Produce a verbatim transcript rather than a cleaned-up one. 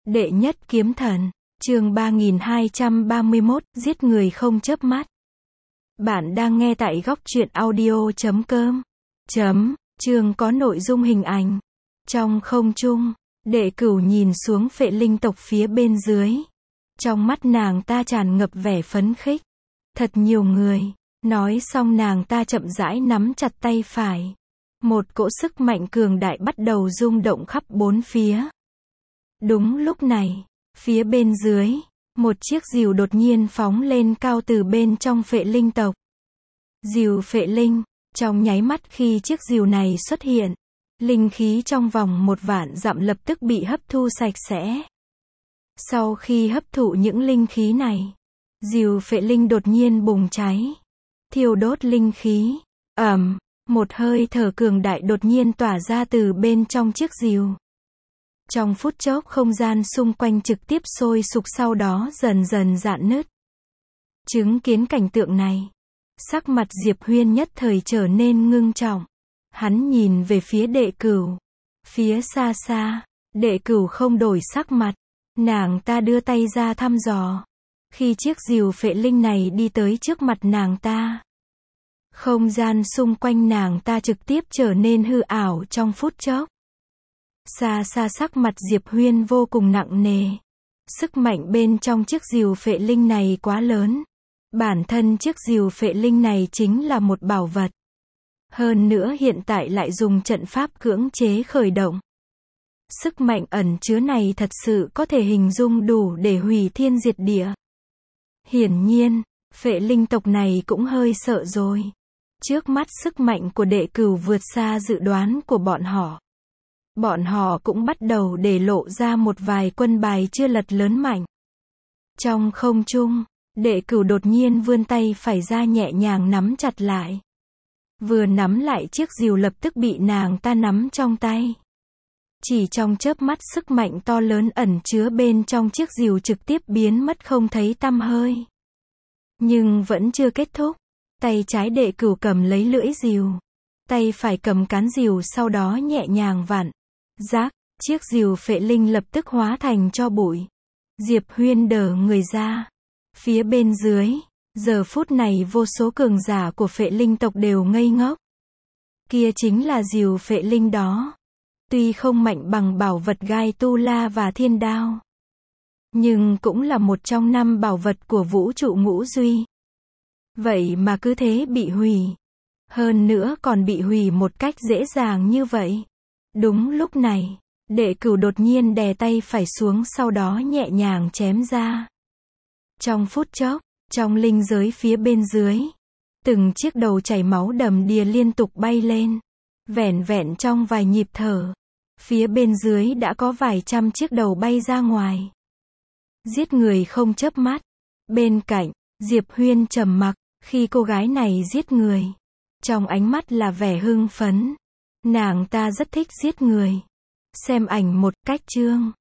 Đệ nhất kiếm thần, chương ba nghìn hai trăm ba mươi mốt, giết người không chớp mắt. Bạn đang nghe tại góc truyện audio chấm com. Chấm, chương có nội dung hình ảnh. Trong không trung, Đệ Cửu nhìn xuống Phệ Linh tộc phía bên dưới. Trong mắt nàng ta tràn ngập vẻ phấn khích. Thật nhiều người. Nói xong nàng ta chậm rãi nắm chặt tay phải. Một cỗ sức mạnh cường đại bắt đầu rung động khắp bốn phía. Đúng lúc này, phía bên dưới, một chiếc rìu đột nhiên phóng lên cao từ bên trong Phệ Linh tộc. Rìu Phệ Linh, trong nháy mắt khi chiếc rìu này xuất hiện, linh khí trong vòng một vạn dặm lập tức bị hấp thu sạch sẽ. Sau khi hấp thụ những linh khí này, rìu Phệ Linh đột nhiên bùng cháy, thiêu đốt linh khí. Ầm, một hơi thở cường đại đột nhiên tỏa ra từ bên trong chiếc rìu. Trong phút chốc không gian xung quanh trực tiếp sôi sục, sau đó dần dần rạn nứt. Chứng kiến cảnh tượng này, sắc mặt Diệp Huyên nhất thời trở nên ngưng trọng. Hắn nhìn về phía Đệ Cửu. Phía xa xa, Đệ Cửu không đổi sắc mặt. Nàng ta đưa tay ra thăm dò. Khi chiếc rìu Phệ Linh này đi tới trước mặt nàng ta, không gian xung quanh nàng ta trực tiếp trở nên hư ảo trong phút chốc. Xa xa sắc mặt Diệp Huyên vô cùng nặng nề. Sức mạnh bên trong chiếc rìu Phệ Linh này quá lớn. Bản thân chiếc rìu Phệ Linh này chính là một bảo vật. Hơn nữa hiện tại lại dùng trận pháp cưỡng chế khởi động. Sức mạnh ẩn chứa này thật sự có thể hình dung đủ để hủy thiên diệt địa. Hiển nhiên, Phệ Linh tộc này cũng hơi sợ rồi. Trước mắt sức mạnh của Đệ Cửu vượt xa dự đoán của bọn họ. Bọn họ cũng bắt đầu để lộ ra một vài quân bài chưa lật lớn mạnh. Trong không trung, Đệ Cửu đột nhiên vươn tay phải ra nhẹ nhàng nắm chặt lại. Vừa nắm lại chiếc rìu lập tức bị nàng ta nắm trong tay. Chỉ trong chớp mắt sức mạnh to lớn ẩn chứa bên trong chiếc rìu trực tiếp biến mất không thấy tăm hơi. Nhưng vẫn chưa kết thúc. Tay trái Đệ Cửu cầm lấy lưỡi rìu. Tay phải cầm cán rìu, sau đó nhẹ nhàng vặn. Rác, chiếc rìu Phệ Linh lập tức hóa thành tro bụi. Diệp Huyên đờ người ra. Phía bên dưới, giờ phút này vô số cường giả của Phệ Linh tộc đều ngây ngốc. Kia chính là rìu Phệ Linh đó. Tuy không mạnh bằng bảo vật Gai Tu La và Thiên Đao, nhưng cũng là một trong năm bảo vật của vũ trụ ngũ duy. Vậy mà cứ thế bị hủy. Hơn nữa còn bị hủy một cách dễ dàng như vậy. Đúng lúc này, Đệ Cửu đột nhiên đè tay phải xuống, sau đó nhẹ nhàng chém ra. Trong phút chốc, trong linh giới phía bên dưới, từng chiếc đầu chảy máu đầm đìa liên tục bay lên. Vẻn vẹn trong vài nhịp thở, phía bên dưới đã có vài trăm chiếc đầu bay ra ngoài. Giết người không chớp mắt. Bên cạnh, Diệp Huyên trầm mặc, khi cô gái này giết người, trong ánh mắt là vẻ hưng phấn. Nàng ta rất thích giết người. Xem ảnh một, cách chương.